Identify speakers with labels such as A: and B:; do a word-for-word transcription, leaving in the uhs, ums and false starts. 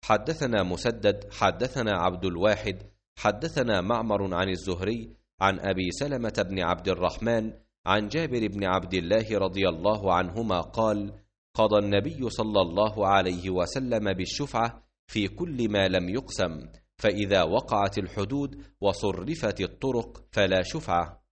A: حدثنا مسدد حدثنا عبد الواحد حدثنا معمر عن الزهري عن أبي سلمة بن عبد الرحمن عن جابر بن عبد الله رضي الله عنهما قال: قضى النبي صلى الله عليه وسلم بالشفعة في كل ما لم يقسم، فإذا وقعت الحدود وصرفت الطرق فلا شفعة.